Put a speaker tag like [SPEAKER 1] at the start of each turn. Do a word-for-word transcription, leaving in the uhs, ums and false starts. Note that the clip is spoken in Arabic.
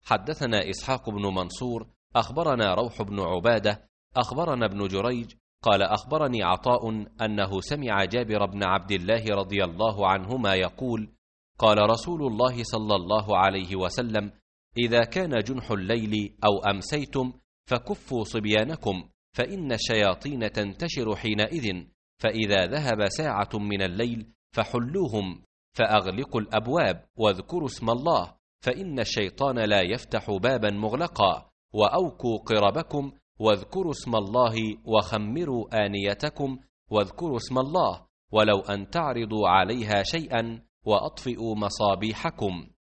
[SPEAKER 1] حدثنا إسحاق بن منصور أخبرنا روح بن عبادة أخبرنا ابن جريج قال أخبرني عطاء أنه سمع جابر بن عبد الله رضي الله عنهما يقول قال رسول الله صلى الله عليه وسلم إذا كان جنح الليل أو أمسيتم فكفوا صبيانكم فإن الشياطين تنتشر حينئذ، فإذا ذهب ساعة من الليل فحلوهم، فأغلقوا الأبواب واذكروا اسم الله، فإن الشيطان لا يفتح بابا مغلقا، وأوكوا قربكم واذكروا اسم الله، وخمروا آنيتكم واذكروا اسم الله، ولو أن تعرضوا عليها شيئا وأطفئوا مصابيحكم.